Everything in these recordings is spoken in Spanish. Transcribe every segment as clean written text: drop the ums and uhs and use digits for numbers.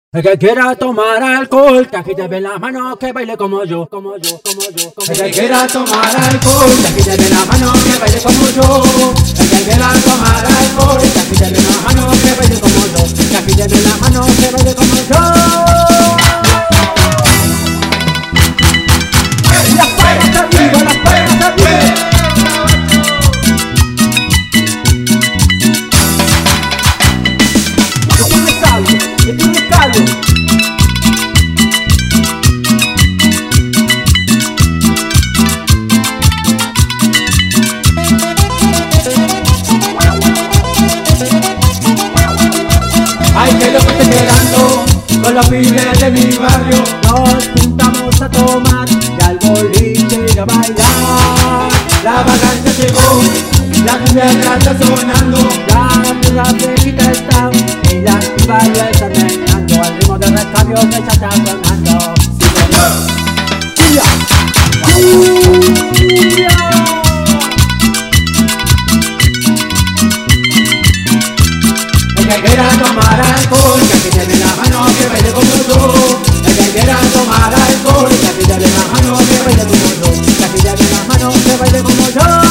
El que quiera tomar alcohol, que agite bien las manos, que baile como yo. El que quiera tomar alcohol, que agite bien las manos, que baile como yo. El que quiera tomar alcohol, que agite bien las manos, que baile como yo. Que agite bien las manos, que baile como yo. Las palmas arriba, las palmas arriba. Que tiene callo. Ay, que lo que estoy quedando con los pibes de mi barrio. Nos juntamos a tomar y al boliche y a bailar. La vacancia llegó, la cumbia está sonando. La viejita está y la activa lo está meneando al ritmo del recambio que ya está sonando. Sí, señor. ¡Cumbia! ¡Cumbia! El que quiera tomar alcohol, que agite bien la mano, que baile como yo. El que quiera tomar alcohol, que agite bien la mano, que baile como yo. Que agite bien la mano, que baile como yo.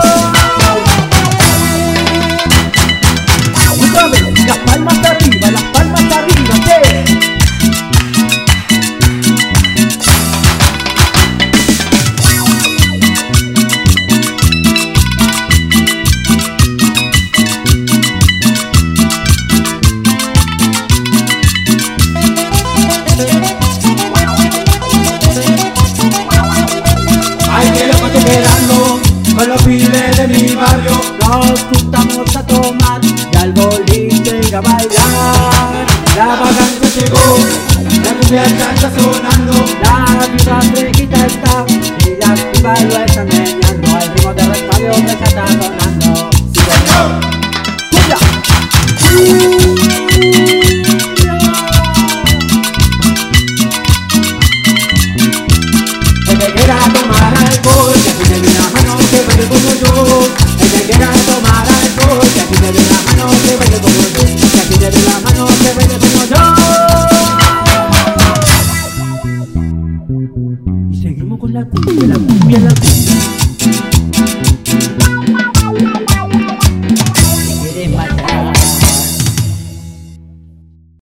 Las palmas arriba, ¿qué? Ay, que loco estoy quedando con los pibes de mi barrio. Nos juntamos a tomar y al boliche y a bailar. La vacancia llegó, la cumbia está sonando. La vida fresquita está y la activa lo está meneando al ritmo del recambio que ya está sonando. ¡Sí, señor! ¡Cumbia! El que quiera tomar alcohol, que agite bien las manos, que baile como yo. El que quiera tomar alcohol, que agite bien las manos, que baile como yo. Que agite bien las manos, que baile como yo. Y seguimos con la cumbia, la cumbia, la cumbia.